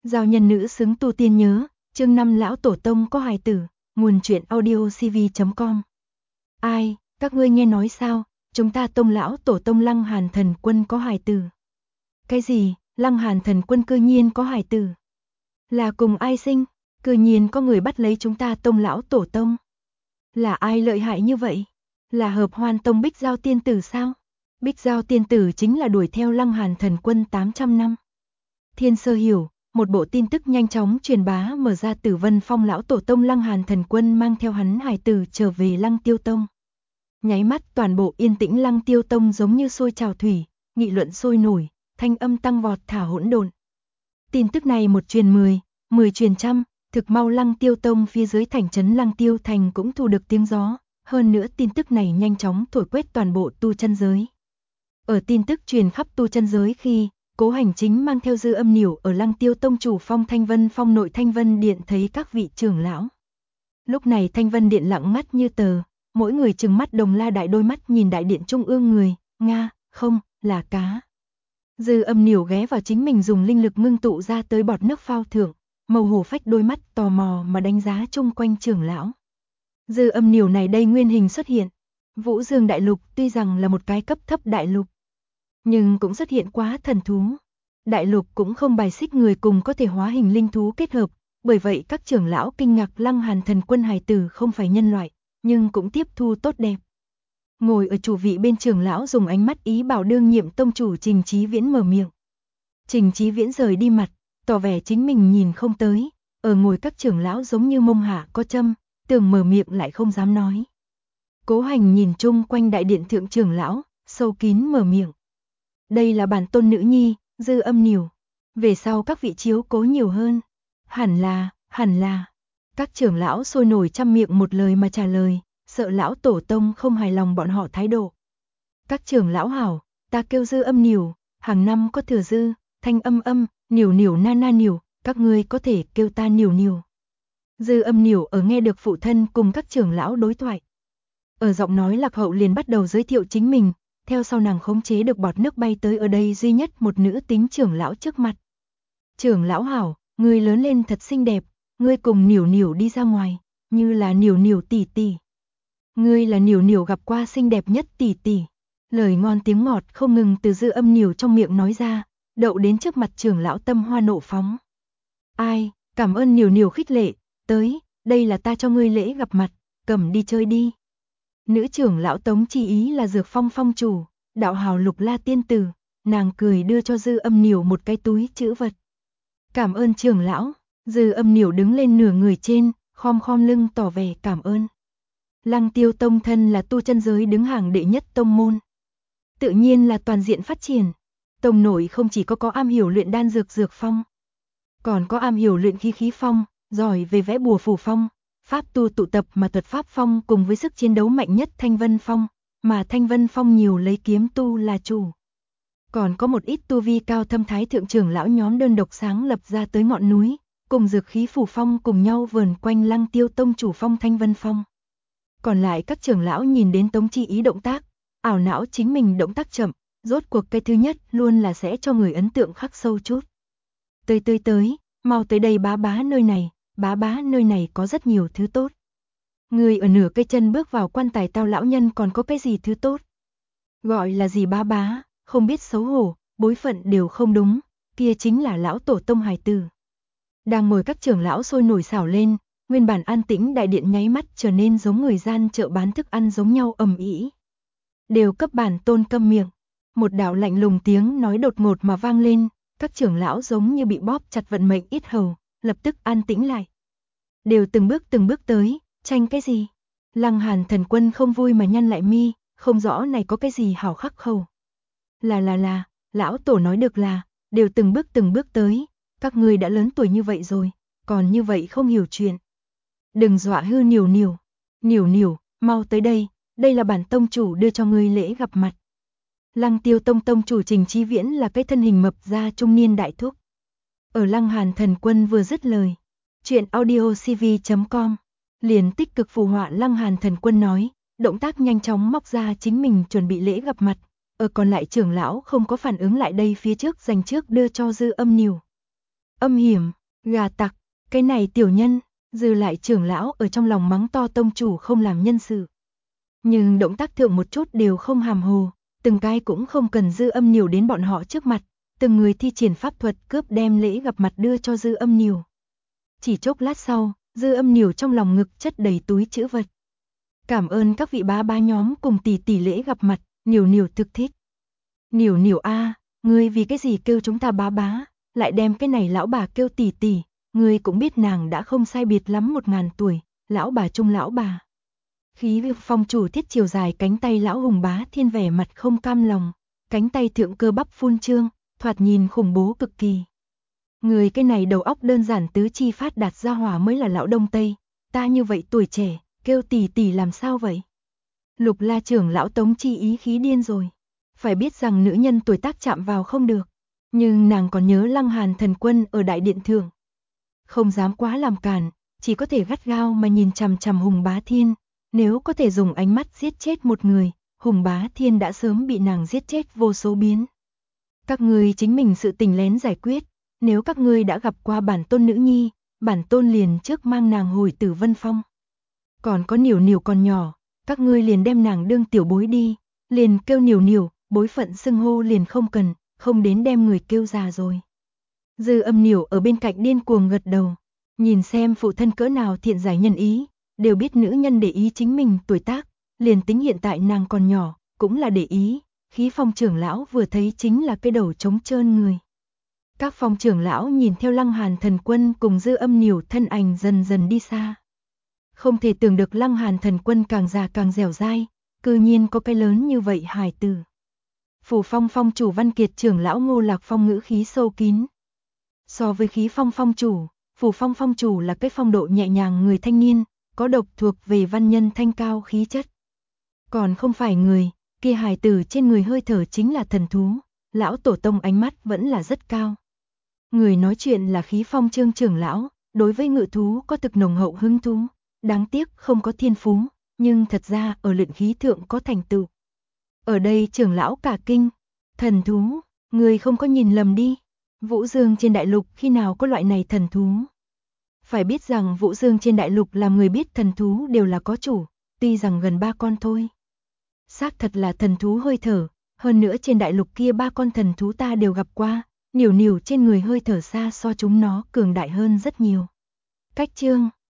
Giao nhân nữ xứng tu tiên nhớ, chương 5 lão tổ tông có hài tử, nguồn truyện audio cv.com. Ai, các ngươi nghe nói sao, chúng ta tông lão tổ tông Lăng Hàn Thần Quân có hài tử. Cái gì, Lăng Hàn Thần Quân cư nhiên có hài tử? Là cùng ai sinh, cư nhiên có người bắt lấy chúng ta tông lão tổ tông. Là ai lợi hại như vậy? Là Hợp Hoan Tông Bích Giao tiên tử sao? Bích Giao tiên tử chính là đuổi theo Lăng Hàn Thần Quân 800 năm. Thiên Sơ hiểu, một bộ tin tức nhanh chóng truyền bá mở ra Tử Vân Phong lão tổ tông Lăng Hàn Thần Quân mang theo hắn hài tử trở về Lăng Tiêu Tông. Nháy mắt toàn bộ yên tĩnh Lăng Tiêu Tông giống như sôi trào thủy, nghị luận sôi nổi, thanh âm tăng vọt thả hỗn độn. Tin tức này một truyền 10, 10 truyền trăm, thực mau Lăng Tiêu Tông phía dưới thành trấn Lăng Tiêu Thành cũng thu được tiếng gió, hơn nữa tin tức này nhanh chóng thổi quét toàn bộ tu chân giới. Ở tin tức truyền khắp tu chân giới khi Cố Hành Chính mang theo Dư Âm Nhiểu ở Lăng Tiêu Tông chủ phong Thanh Vân Phong nội Thanh Vân Điện thấy các vị trưởng lão. Lúc này Thanh Vân Điện lặng mắt như tờ, mỗi người trừng mắt đồng la đại đôi mắt nhìn đại điện trung ương người, nga, không, là cá. Dư Âm Nhiểu ghé vào chính mình dùng linh lực ngưng tụ ra tới bọt nước phao thượng, màu hổ phách đôi mắt tò mò mà đánh giá chung quanh trưởng lão. Dư Âm Nhiểu này đây nguyên hình xuất hiện. Vũ Dương Đại Lục tuy rằng là một cái cấp thấp đại lục, nhưng cũng xuất hiện quá thần thú. Đại lục cũng không bài xích người cùng có thể hóa hình linh thú kết hợp, bởi vậy các trưởng lão kinh ngạc Lăng Hàn Thần Quân hài tử không phải nhân loại, nhưng cũng tiếp thu tốt đẹp. Ngồi ở chủ vị bên trưởng lão dùng ánh mắt ý bảo đương nhiệm tông chủ Trình Chí Viễn mở miệng. Trình Chí Viễn rời đi mặt, tỏ vẻ chính mình nhìn không tới, ở ngồi các trưởng lão giống như mông hạ có châm, tưởng mở miệng lại không dám nói. Cố Hành nhìn chung quanh đại điện thượng trưởng lão, sâu kín mở miệng. Đây là bản tôn nữ nhi, Dư Âm Nhiểu. Về sau các vị chiếu cố nhiều hơn. Hẳn là. Các trưởng lão sôi nổi trăm miệng một lời mà trả lời, sợ lão tổ tông không hài lòng bọn họ thái độ. Các trưởng lão hảo, ta kêu Dư Âm Nhiểu, hàng năm có thừa dư, thanh âm, Nhiểu na na Nhiểu, các ngươi có thể kêu ta Nhiểu. Dư Âm Nhiểu ở nghe được phụ thân cùng các trưởng lão đối thoại. Ở giọng nói lạc hậu liền bắt đầu giới thiệu chính mình, theo sau nàng khống chế được bọt nước bay tới ở đây duy nhất một nữ tính trưởng lão trước mặt. Trưởng lão hảo, ngươi lớn lên thật xinh đẹp, ngươi cùng Nhiểu đi ra ngoài, như là Nhiểu tỷ tỷ. Ngươi là Nhiểu gặp qua xinh đẹp nhất tỷ tỷ. Lời ngon tiếng ngọt không ngừng từ Dư Âm Nhiểu trong miệng nói ra, đậu đến trước mặt trưởng lão tâm hoa nộ phóng. Ai, cảm ơn Nhiểu khích lệ, tới, đây là ta cho ngươi lễ gặp mặt, cầm đi chơi đi. Nữ trưởng lão Tống Chi Ý là Dược Phong phong chủ, đạo hào Lục La tiên tử, nàng cười đưa cho Dư Âm Nhiểu một cái túi trữ vật. Cảm ơn trưởng lão. Dư Âm Nhiểu đứng lên nửa người trên, khom lưng tỏ vẻ cảm ơn. Lăng Tiêu Tông thân là tu chân giới đứng hàng đệ nhất tông môn, tự nhiên là toàn diện phát triển. Tông nội không chỉ có am hiểu luyện đan dược phong, còn có am hiểu luyện khí phong, giỏi về vẽ bùa phù phong, pháp tu tụ tập mà thuật pháp phong cùng với sức chiến đấu mạnh nhất Thanh Vân Phong, mà Thanh Vân Phong nhiều lấy kiếm tu là chủ. Còn có một ít tu vi cao thâm thái thượng trưởng lão nhóm đơn độc sáng lập ra tới ngọn núi, cùng dược khí phù phong cùng nhau vờn quanh Lăng Tiêu Tông chủ phong Thanh Vân Phong. Còn lại các trưởng lão nhìn đến Tống Chi Ý động tác, ảo não chính mình động tác chậm, rốt cuộc cái thứ nhất luôn là sẽ cho người ấn tượng khắc sâu chút. Tới, mau tới đây bá nơi này có rất nhiều thứ tốt. Người ở nửa cây chân bước vào quan tài tao lão nhân còn có cái gì thứ tốt? Gọi là gì bá, không biết xấu hổ, bối phận đều không đúng, kia chính là lão tổ tông hài tử. Đang ngồi các trưởng lão sôi nổi xảo lên, nguyên bản an tĩnh đại điện nháy mắt trở nên giống người gian chợ bán thức ăn giống nhau ầm ĩ. Đều cấp bản tôn câm miệng. Một đạo lạnh lùng tiếng nói đột ngột mà vang lên, các trưởng lão giống như bị bóp chặt vận mệnh yết hầu, lập tức an tĩnh lại. Đều từng bước tới, tranh cái gì? Lăng Hàn Thần Quân không vui mà nhăn lại mi, không rõ này có cái gì hảo khắc khẩu. Là, lão tổ nói được là, đều từng bước tới, các ngươi đã lớn tuổi như vậy rồi, còn như vậy không hiểu chuyện. Đừng dọa hư Nhiểu, mau tới đây là bản tông chủ đưa cho ngươi lễ gặp mặt. Lăng Tiêu Tông tông chủ Trình Chí Viễn là cái thân hình mập ra trung niên đại thúc. Ở Lăng Hàn Thần Quân vừa dứt lời, chuyện audio cv.com liền tích cực phù họa Lăng Hàn Thần Quân nói, động tác nhanh chóng móc ra chính mình chuẩn bị lễ gặp mặt. Ở còn lại trưởng lão không có phản ứng lại đây phía trước dành trước đưa cho Dư Âm Nhiểu. âm hiểm, gà tặc, cái này tiểu nhân, Dư lại trưởng lão ở trong lòng mắng to tông chủ không làm nhân sự. Nhưng động tác thượng một chút đều không hàm hồ, từng cái cũng không cần Dư Âm Nhiều đến bọn họ trước mặt, từng người thi triển pháp thuật cướp đem lễ gặp mặt đưa cho Dư Âm Nhiều. Chỉ chốc lát sau, Dư Âm Nhiều trong lòng ngực chất đầy túi trữ vật. Cảm ơn các vị bá bá nhóm cùng tỷ tỷ lễ gặp mặt, Nhiều Nhiều thực thích. Nhiều Nhiều a, ngươi vì cái gì kêu chúng ta bá bá, lại đem cái này lão bà kêu tỷ tỷ, ngươi cũng biết nàng đã không sai biệt lắm 1000 tuổi, lão bà trung lão bà. Khí phong chủ thiết chiều dài cánh tay lão hùng bá thiên vẻ mặt không cam lòng, cánh tay thượng cơ bắp phun trương, thoạt nhìn khủng bố cực kỳ. Người cái này đầu óc đơn giản tứ chi phát đạt ra hỏa mới là lão đông tây, ta như vậy tuổi trẻ, kêu tỷ tỷ làm sao vậy? Lục La trưởng lão Tống Chi ý khí điên rồi, phải biết rằng nữ nhân tuổi tác chạm vào không được, nhưng nàng còn nhớ Lăng Hàn thần quân ở đại điện thượng. Không dám quá làm cản, chỉ có thể gắt gao mà nhìn chằm chằm Hùng Bá Thiên, nếu có thể dùng ánh mắt giết chết một người, Hùng Bá Thiên đã sớm bị nàng giết chết vô số biến. Các ngươi chính mình sự tình lén giải quyết, nếu các ngươi đã gặp qua bản tôn nữ nhi, bản tôn liền trước mang nàng hồi Tử Vân Phong. Còn có Niểu Niểu còn nhỏ, các ngươi liền đem nàng đương tiểu bối đi, liền kêu Niểu Niểu, bối phận xưng hô liền không cần, không đến đem người kêu già rồi. Dư Âm Niểu ở bên cạnh điên cuồng gật đầu, nhìn xem phụ thân cỡ nào thiện giải nhân ý, đều biết nữ nhân để ý chính mình tuổi tác, liền tính hiện tại nàng còn nhỏ, cũng là để ý, Khí Phong trưởng lão vừa thấy chính là cái đầu trống trơn người. Các phong trưởng lão nhìn theo Lăng Hàn thần quân cùng Dư Âm Niểu thân ảnh dần dần đi xa. Không thể tưởng được Lăng Hàn thần quân càng già càng dẻo dai, cư nhiên có cái lớn như vậy hài tử. Phủ Phong phong chủ Văn Kiệt trưởng lão Ngô Lạc Phong ngữ khí sâu kín. So với Khí Phong phong chủ, Phủ Phong phong chủ là cái phong độ nhẹ nhàng người thanh niên, có độc thuộc về văn nhân thanh cao khí chất. Còn không phải người, kia hài tử trên người hơi thở chính là thần thú, lão tổ tông ánh mắt vẫn là rất cao. Người nói chuyện là Khí Phong Trương trưởng lão, đối với ngự thú có thực nồng hậu hứng thú, đáng tiếc không có thiên phú, nhưng thật ra ở luyện khí thượng có thành tựu. Ở đây trưởng lão cả kinh, thần thú, người không có nhìn lầm đi, Vũ Dương trên đại lục khi nào có loại này thần thú. Phải biết rằng Vũ Dương trên đại lục làm người biết thần thú đều là có chủ, tuy rằng gần 3 con thôi. Xác thật là thần thú hơi thở, hơn nữa trên đại lục kia 3 con thần thú ta đều gặp qua, Niểu Niểu trên người hơi thở xa so chúng nó cường đại hơn rất nhiều. Cách chương